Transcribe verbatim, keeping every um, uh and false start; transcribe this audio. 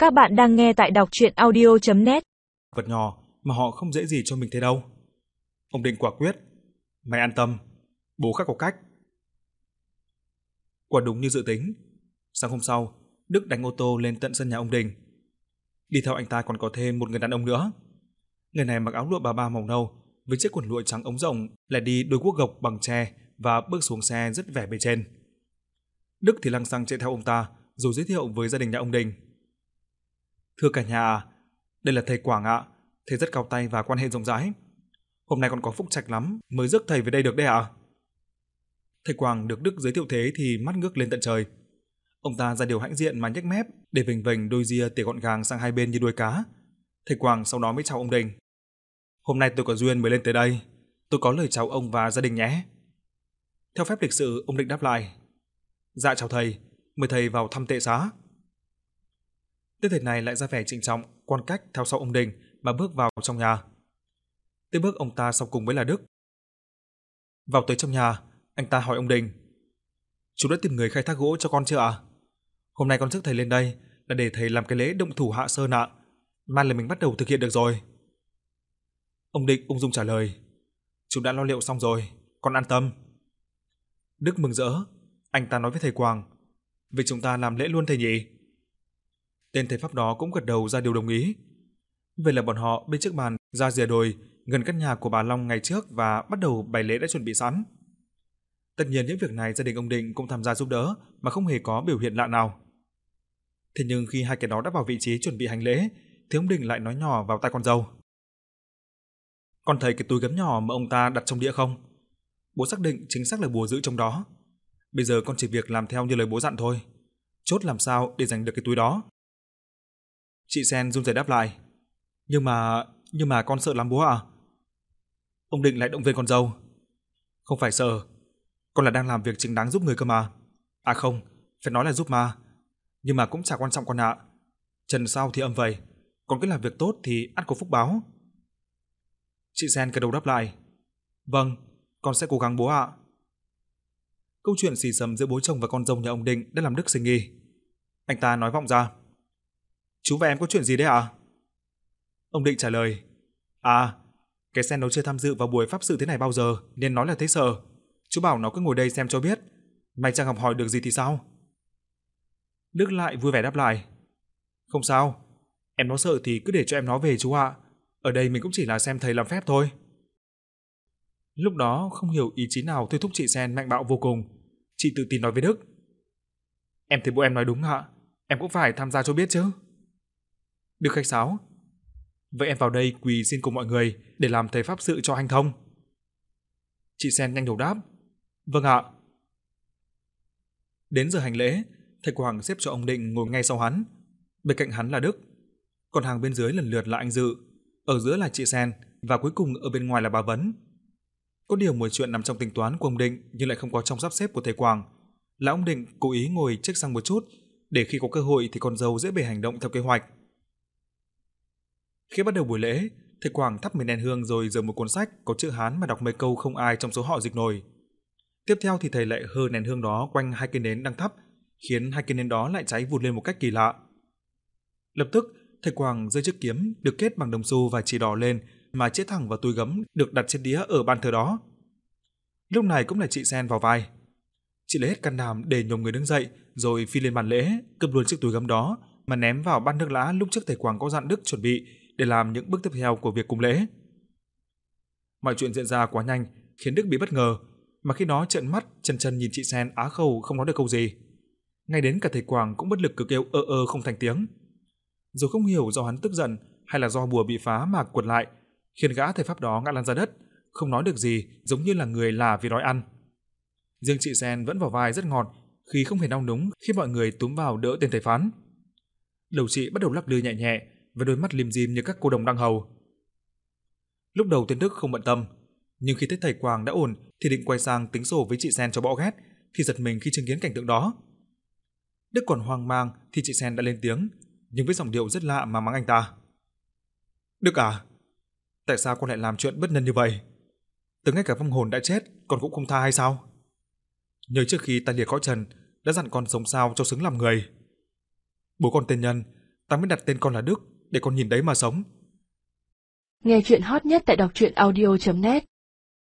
Các bạn đang nghe tại đọc truyện audio chấm net. Vật nhỏ mà họ không dễ gì cho mình thế đâu. Ông Định quả quyết. Mày an tâm, bố khắc có cách. Quả đúng như dự tính. Sáng hôm sau, Đức đánh ô tô lên tận sân nhà ông Đình. Đi theo anh ta còn có thêm một người đàn ông nữa. Người này mặc áo lụa bà ba màu nâu với chiếc quần lụa trắng ống rộng, lại đi đôi guốc gộc bằng tre và bước xuống xe rất vẻ bề trên. Đức thì lăng xăng chạy theo ông ta rồi giới thiệu với gia đình nhà ông Đình. Thưa cả nhà à, đây là thầy Quảng ạ, thầy rất cao tay và quan hệ rộng rãi. Hôm nay còn có phúc trạch lắm mới rước thầy về đây được đấy ạ. Thầy Quảng được Đức giới thiệu thế thì mắt ngước lên tận trời. Ông ta ra điều hãnh diện mà nhếch mép để vểnh vểnh đôi ria tỉa gọn gàng sang hai bên như đuôi cá. Thầy Quảng sau đó mới chào ông Đình. Hôm nay tôi có duyên mới lên tới đây, tôi có lời chào ông và gia đình nhé. Theo phép lịch sự, ông Định đáp lại. Dạ chào thầy, mời thầy vào thăm tệ xá. Tên thầy này lại ra vẻ trịnh trọng, quan cách theo sau ông Đình mà bước vào trong nhà. Tiếp bước ông ta sau cùng mới là Đức. Vào tới trong nhà, anh ta hỏi ông Đình. Chú đã tìm người khai thác gỗ cho con chưa ạ? Hôm nay con rước thầy lên đây là để thầy làm cái lễ động thủ hạ sơn ạ. Mai là mình bắt đầu thực hiện được rồi. Ông Định ung dung trả lời. Chú đã lo liệu xong rồi, con an tâm. Đức mừng rỡ, anh ta nói với thầy Quảng. Vậy chúng ta làm lễ luôn thầy nhỉ? Tên thầy pháp đó cũng gật đầu ra điều đồng ý. Vậy là bọn họ bên trước bàn ra rìa đồi gần căn nhà của bà Long ngày trước và bắt đầu bày lễ đã chuẩn bị sẵn. Tất nhiên những việc này gia đình ông Định cũng tham gia giúp đỡ mà không hề có biểu hiện lạ nào. Thế nhưng khi hai kẻ đó đã vào vị trí chuẩn bị hành lễ thì ông Định lại nói nhỏ vào tai con dâu. Con thấy cái túi gấm nhỏ mà ông ta đặt trong đĩa không? Bố xác định chính xác là bùa giữ trong đó. Bây giờ con chỉ việc làm theo như lời bố dặn thôi. Chốt làm sao để giành được cái túi đó. Chị Sen run rẩy đáp lại. Nhưng mà... nhưng mà con sợ lắm bố ạ. À? Ông Định lại động viên con dâu. Không phải sợ, con là đang làm việc chính đáng giúp người cơ mà. À không, phải nói là giúp mà. Nhưng mà cũng chả quan trọng con ạ. Trần sao thì âm vậy, con cứ làm việc tốt thì ắt có phúc báo. Chị Sen gật đầu đáp lại. Vâng, con sẽ cố gắng bố ạ. Câu chuyện xì xầm giữa bố chồng và con dâu nhà ông Định đã làm Đức sinh nghi. Anh ta nói vọng ra. Chú và em có chuyện gì đấy ạ? Ông Định trả lời. À, cái Sen nó chưa tham dự vào buổi pháp sự thế này bao giờ nên nói là thấy sợ. Chú bảo nó cứ ngồi đây xem cho biết. Mày chẳng học hỏi được gì thì sao? Đức lại vui vẻ đáp lại. Không sao, em nó sợ thì cứ để cho em nó về chú ạ. Ở đây mình cũng chỉ là xem thầy làm phép thôi. Lúc đó không hiểu ý chí nào thôi thúc chị Sen mạnh bạo vô cùng. Chị tự tin nói với Đức. Em thấy bố em nói đúng ạ, em cũng phải tham gia cho biết chứ. Đức khách sáo. Vậy em vào đây quỳ xin cùng mọi người để làm thầy pháp sự cho hanh thông. Chị Sen nhanh đầu đáp. Vâng ạ. Đến giờ hành lễ, thầy Quảng xếp cho ông Định ngồi ngay sau hắn. Bên cạnh hắn là Đức. Còn hàng bên dưới lần lượt là anh Dự, ở giữa là chị Sen và cuối cùng ở bên ngoài là bà Vấn. Có điều mọi chuyện nằm trong tính toán của ông Định nhưng lại không có trong sắp xếp của thầy Quảng. Là ông Định cố ý ngồi chếch sang một chút để khi có cơ hội thì con dâu dễ bề hành động theo kế hoạch. Khi bắt đầu buổi lễ, thầy Quảng thắp mười nén hương rồi giơ một cuốn sách có chữ Hán mà đọc mấy câu không ai trong số họ dịch nổi. Tiếp theo thì thầy lại hơ nén hương đó quanh hai cây nến đang thắp, khiến hai cây nến đó lại cháy vụt lên một cách kỳ lạ. Lập tức, thầy Quảng giơ chiếc kiếm được kết bằng đồng xu và chỉ đỏ lên mà chĩa thẳng vào túi gấm được đặt trên đĩa ở bàn thờ đó. Lúc này cũng là chị Sen vào vai. Chị lấy hết can đảm để nhổm người đứng dậy rồi phi lên bàn lễ, cướp luôn chiếc túi gấm đó mà ném vào bát nước lã lúc trước thầy Quảng có dặn Đức chuẩn bị để làm những bước tiếp theo của việc cúng lễ. Mọi chuyện diễn ra quá nhanh khiến Đức bị bất ngờ, mà khi đó trợn mắt chần chần nhìn chị Sen á khẩu không nói được câu gì. Ngay đến cả thầy Quảng cũng bất lực cứ kêu ơ ơ không thành tiếng. Rồi không hiểu do hắn tức giận hay là do bùa bị phá mà quật lại, khiến gã thầy pháp đó ngã lăn ra đất, không nói được gì, giống như là người là vì đói ăn. Riêng chị Sen vẫn vào vai rất ngọt khi không hề nao núng khi mọi người túm vào đỡ tên thầy phán. Đầu chị bắt đầu lắc lư nhẹ nhẹ với đôi mắt lim dim như các cô đồng đang hầu. Lúc đầu tên Đức không bận tâm, nhưng khi thấy thầy Quảng đã ổn thì định quay sang tính sổ với chị Sen cho bỏ ghét, thì giật mình khi chứng kiến cảnh tượng đó. Đức còn hoang mang thì chị Sen đã lên tiếng, nhưng với giọng điệu rất lạ mà mắng anh ta. Đức à, tại sao con lại làm chuyện bất nhân như vậy? Từ ngay cả vong hồn đã chết con cũng không tha hay sao? Nhớ trước khi ta liệt cõi trần đã dặn con sống sao cho xứng làm người. Bố con tên Nhân, ta mới đặt tên con là Đức để con nhìn đấy mà sống. Nghe chuyện hot nhất tại đọc truyện audio chấm net